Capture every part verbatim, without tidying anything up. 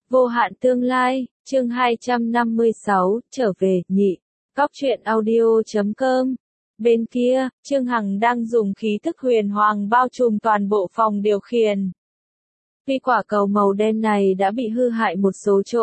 Vô hạn tương lai, chương hai trăm năm mươi sáu, trở về, nhị. Cóc truyện audio chấm com. Bên kia, Trương Hằng đang dùng khí thức huyền hoàng bao trùm toàn bộ phòng điều khiển. Vì quả cầu màu đen này đã bị hư hại một số chỗ.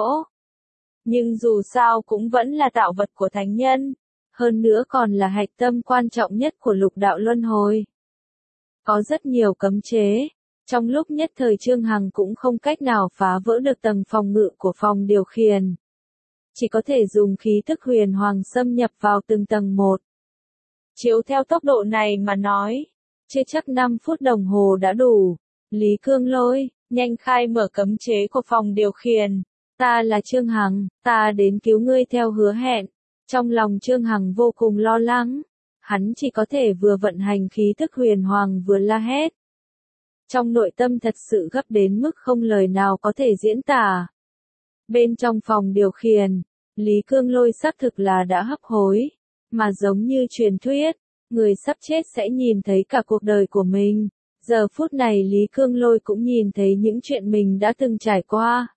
Nhưng dù sao cũng vẫn là tạo vật của thánh nhân. Hơn nữa còn là hạch tâm quan trọng nhất của lục đạo luân hồi. Có rất nhiều cấm chế. Trong lúc nhất thời Trương Hằng cũng không cách nào phá vỡ được tầng phòng ngự của phòng điều khiển. Chỉ có thể dùng khí thức huyền hoàng xâm nhập vào từng tầng một. Chiếu theo tốc độ này mà nói, chưa chắc năm phút đồng hồ đã đủ. Lý Cương Lôi, nhanh khai mở cấm chế của phòng điều khiển. Ta là Trương Hằng, ta đến cứu ngươi theo hứa hẹn. Trong lòng Trương Hằng vô cùng lo lắng. Hắn chỉ có thể vừa vận hành khí thức huyền hoàng vừa la hét. Trong nội tâm thật sự gấp đến mức không lời nào có thể diễn tả. Bên trong phòng điều khiển, Lý Cương Lôi xác thực là đã hấp hối, mà giống như truyền thuyết, người sắp chết sẽ nhìn thấy cả cuộc đời của mình. Giờ phút này Lý Cương Lôi cũng nhìn thấy những chuyện mình đã từng trải qua.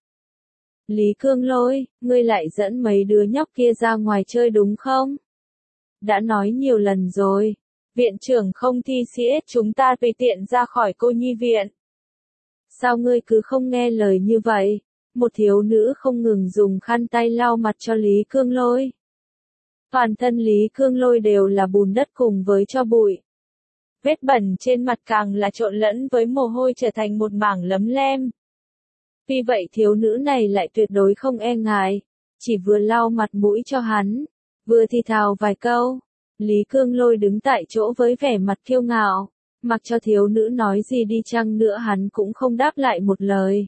Lý Cương Lôi, ngươi lại dẫn mấy đứa nhóc kia ra ngoài chơi đúng không? Đã nói nhiều lần rồi. Viện trưởng không thi xê ét chúng ta tùy tiện ra khỏi cô nhi viện. Sao ngươi cứ không nghe lời như vậy? Một thiếu nữ không ngừng dùng khăn tay lau mặt cho Lý Cương Lôi. Toàn thân Lý Cương Lôi đều là bùn đất cùng với tro bụi. Vết bẩn trên mặt càng là trộn lẫn với mồ hôi trở thành một mảng lấm lem. Vì vậy thiếu nữ này lại tuyệt đối không e ngại, chỉ vừa lau mặt mũi cho hắn, vừa thì thào vài câu. Lý Cương Lôi đứng tại chỗ với vẻ mặt kiêu ngạo, mặc cho thiếu nữ nói gì đi chăng nữa hắn cũng không đáp lại một lời.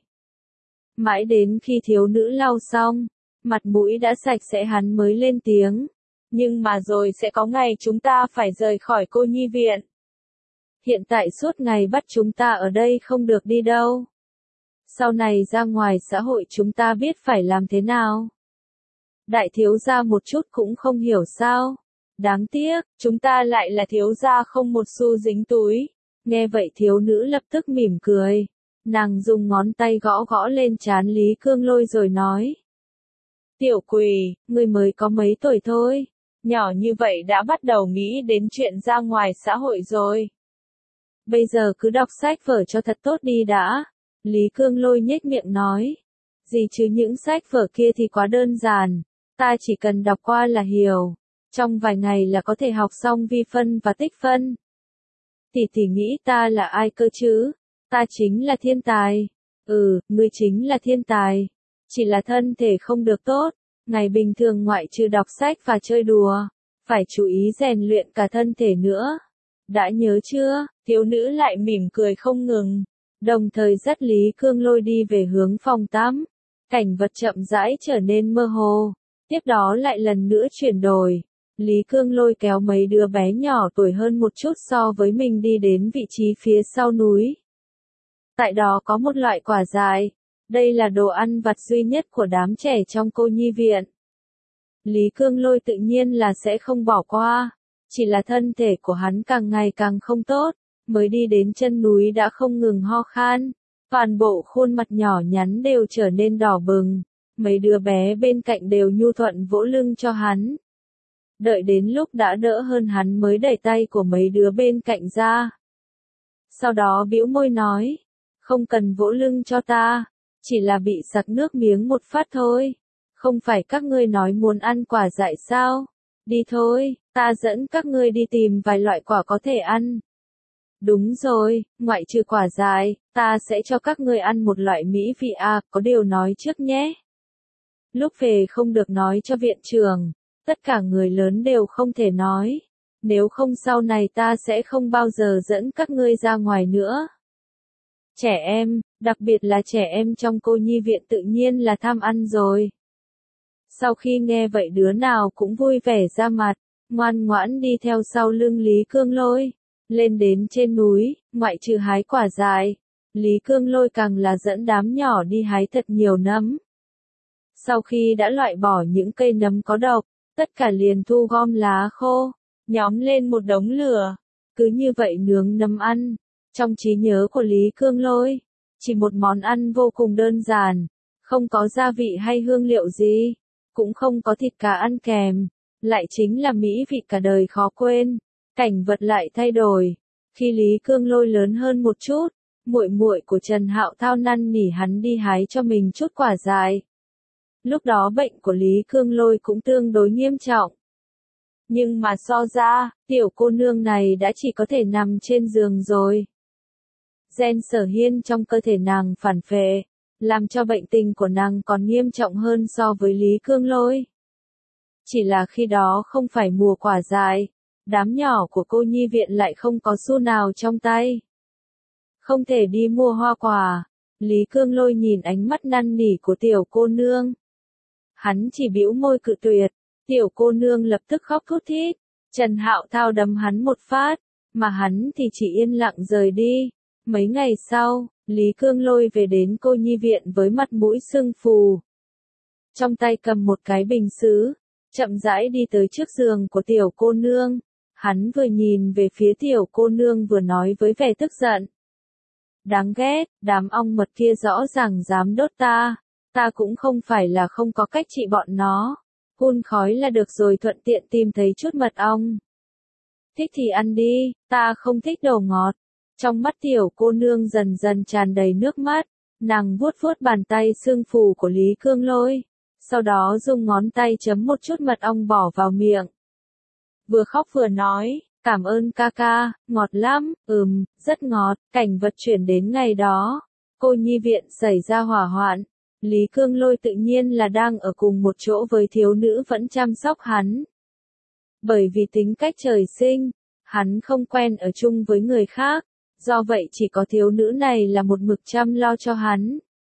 Mãi đến khi thiếu nữ lau xong, mặt mũi đã sạch sẽ hắn mới lên tiếng. Nhưng mà rồi sẽ có ngày chúng ta phải rời khỏi cô nhi viện. Hiện tại suốt ngày bắt chúng ta ở đây không được đi đâu. Sau này ra ngoài xã hội chúng ta biết phải làm thế nào. Đại thiếu gia một chút cũng không hiểu sao. Đáng tiếc, chúng ta lại là thiếu gia không một xu dính túi. Nghe vậy thiếu nữ lập tức mỉm cười. Nàng dùng ngón tay gõ gõ lên trán Lý Cương Lôi rồi nói. Tiểu quỷ, ngươi mới có mấy tuổi thôi. Nhỏ như vậy đã bắt đầu nghĩ đến chuyện ra ngoài xã hội rồi. Bây giờ cứ đọc sách vở cho thật tốt đi đã. Lý Cương Lôi nhếch miệng nói. Gì chứ những sách vở kia thì quá đơn giản. Ta chỉ cần đọc qua là hiểu. Trong vài ngày là có thể học xong vi phân và tích phân. Tỷ tỷ nghĩ ta là ai cơ chứ? Ta chính là thiên tài. Ừ, ngươi chính là thiên tài. Chỉ là thân thể không được tốt. Ngày bình thường ngoại trừ đọc sách và chơi đùa. Phải chú ý rèn luyện cả thân thể nữa. Đã nhớ chưa? Thiếu nữ lại mỉm cười không ngừng. Đồng thời dắt Lý Cương Lôi đi về hướng phòng tắm. Cảnh vật chậm rãi trở nên mơ hồ. Tiếp đó lại lần nữa chuyển đổi. Lý Cương Lôi kéo mấy đứa bé nhỏ tuổi hơn một chút so với mình đi đến vị trí phía sau núi. Tại đó có một loại quả dại. Đây là đồ ăn vặt duy nhất của đám trẻ trong cô nhi viện. Lý Cương Lôi tự nhiên là sẽ không bỏ qua. Chỉ là thân thể của hắn càng ngày càng không tốt. Mới đi đến chân núi đã không ngừng ho khan. Toàn bộ khuôn mặt nhỏ nhắn đều trở nên đỏ bừng. Mấy đứa bé bên cạnh đều nhu thuận vỗ lưng cho hắn. Đợi đến lúc đã đỡ hơn hắn mới đẩy tay của mấy đứa bên cạnh ra. Sau đó bĩu môi nói. Không cần vỗ lưng cho ta. Chỉ là bị sặc nước miếng một phát thôi. Không phải các ngươi nói muốn ăn quả dại sao? Đi thôi, ta dẫn các ngươi đi tìm vài loại quả có thể ăn. Đúng rồi, ngoại trừ quả dại, ta sẽ cho các ngươi ăn một loại mỹ vị à, có điều nói trước nhé. Lúc về không được nói cho viện trưởng, tất cả người lớn đều không thể nói. Nếu không sau này ta sẽ không bao giờ dẫn các ngươi ra ngoài nữa. Trẻ em, đặc biệt là trẻ em trong cô nhi viện tự nhiên là tham ăn rồi. Sau khi nghe vậy đứa nào cũng vui vẻ ra mặt, ngoan ngoãn đi theo sau lưng Lý Cương Lôi. Lên đến trên núi, ngoại trừ hái quả dại, Lý Cương Lôi càng là dẫn đám nhỏ đi hái thật nhiều nấm. Sau khi đã loại bỏ những cây nấm có độc, tất cả liền thu gom lá khô, nhóm lên một đống lửa. Cứ như vậy nướng nấm ăn. Trong trí nhớ của Lý Cương Lôi, chỉ một món ăn vô cùng đơn giản, Không có gia vị hay hương liệu gì, cũng không có thịt cá ăn kèm, lại chính là mỹ vị cả đời khó quên. Cảnh vật lại thay đổi. Khi Lý Cương Lôi lớn hơn một chút, muội muội của Trần Hạo Thao năn nỉ hắn đi hái cho mình chút quả dại. Lúc đó bệnh của Lý Cương Lôi cũng tương đối nghiêm trọng. Nhưng mà so ra, tiểu cô nương này đã chỉ có thể nằm trên giường rồi. Gen sở hiên trong cơ thể nàng phản phệ, làm cho bệnh tình của nàng còn nghiêm trọng hơn so với Lý Cương Lôi. Chỉ là khi đó không phải mùa quả dại, đám nhỏ của cô nhi viện lại không có xu nào trong tay. Không thể đi mua hoa quả, Lý Cương Lôi nhìn ánh mắt năn nỉ của tiểu cô nương. Hắn chỉ bĩu môi cự tuyệt, tiểu cô nương lập tức khóc thút thít, Trần Hạo Thao đấm hắn một phát, mà hắn thì chỉ yên lặng rời đi. Mấy ngày sau, Lý Cương Lôi về đến cô nhi viện với mặt mũi sưng phù. Trong tay cầm một cái bình sứ, chậm rãi đi tới trước giường của tiểu cô nương. Hắn vừa nhìn về phía tiểu cô nương vừa nói với vẻ tức giận. Đáng ghét, đám ong mật kia rõ ràng dám đốt ta. Ta cũng không phải là không có cách trị bọn nó. Hun khói là được rồi, thuận tiện tìm thấy chút mật ong. Thích thì ăn đi, ta không thích đồ ngọt. Trong mắt tiểu cô nương dần dần tràn đầy nước mắt, nàng vuốt vuốt bàn tay sưng phù của Lý Cương Lôi, sau đó dùng ngón tay chấm một chút mật ong bỏ vào miệng. Vừa khóc vừa nói, cảm ơn ca ca, ngọt lắm, ừm, rất ngọt. Cảnh vật chuyển đến ngày đó, cô nhi viện xảy ra hỏa hoạn, Lý Cương Lôi tự nhiên là đang ở cùng một chỗ với thiếu nữ vẫn chăm sóc hắn. Bởi vì tính cách trời sinh, hắn không quen ở chung với người khác. Do vậy chỉ có thiếu nữ này là một mực chăm lo cho hắn.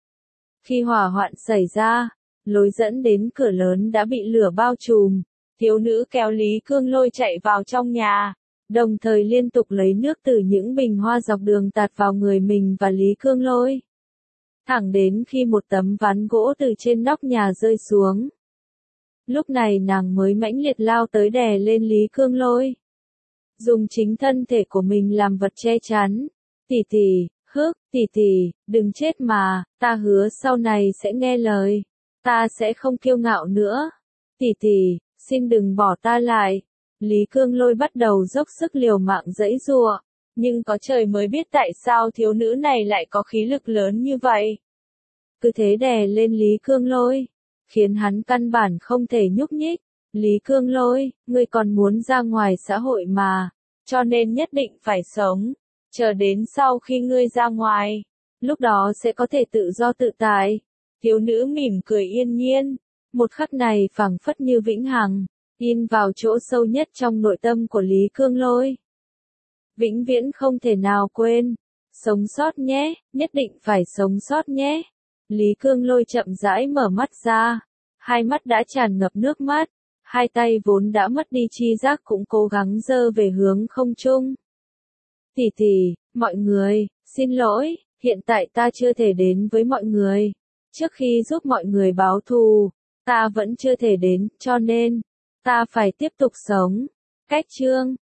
Khi hỏa hoạn xảy ra, lối dẫn đến cửa lớn đã bị lửa bao trùm. Thiếu nữ kéo Lý Cương Lôi chạy vào trong nhà, đồng thời liên tục lấy nước từ những bình hoa dọc đường tạt vào người mình và Lý Cương Lôi. Thẳng đến khi một tấm ván gỗ từ trên nóc nhà rơi xuống. Lúc này nàng mới mãnh liệt lao tới đè lên Lý Cương Lôi. Dùng chính thân thể của mình làm vật che chắn. Tỷ tỷ, hức, tỷ tỷ, đừng chết mà, ta hứa sau này sẽ nghe lời. Ta sẽ không kiêu ngạo nữa. Tỷ tỷ, xin đừng bỏ ta lại. Lý Cương Lôi bắt đầu dốc sức liều mạng giãy giụa, nhưng có trời mới biết tại sao thiếu nữ này lại có khí lực lớn như vậy. Cứ thế đè lên Lý Cương Lôi, khiến hắn căn bản không thể nhúc nhích. Lý Cương Lôi, ngươi còn muốn ra ngoài xã hội mà, cho nên nhất định phải sống, chờ đến sau khi ngươi ra ngoài, lúc đó sẽ có thể tự do tự tại. Thiếu nữ mỉm cười yên nhiên, một khắc này phảng phất như vĩnh hằng, in vào chỗ sâu nhất trong nội tâm của Lý Cương Lôi. Vĩnh viễn không thể nào quên, sống sót nhé, nhất định phải sống sót nhé. Lý Cương Lôi chậm rãi mở mắt ra, hai mắt đã tràn ngập nước mắt. Hai tay vốn đã mất đi chi giác cũng cố gắng giơ về hướng không trung. Tỷ tỷ, mọi người, xin lỗi, hiện tại ta chưa thể đến với mọi người. Trước khi giúp mọi người báo thù, ta vẫn chưa thể đến, cho nên, ta phải tiếp tục sống. Cách chương